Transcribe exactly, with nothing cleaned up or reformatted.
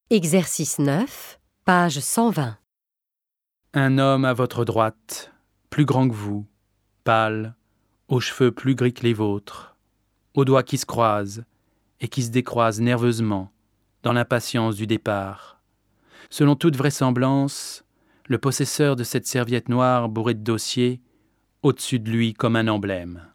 Exercice neuf, page cent vingt. Un homme à votre droite, plus grand que vous, pâle, aux cheveux plus gris que les vôtres, aux doigts qui se croisent et qui se décroisent nerveusement dans l'impatience du départ. Selon toute vraisemblance, le possesseur de cette serviette noire bourrée de dossiers, au-dessus de lui comme un emblème.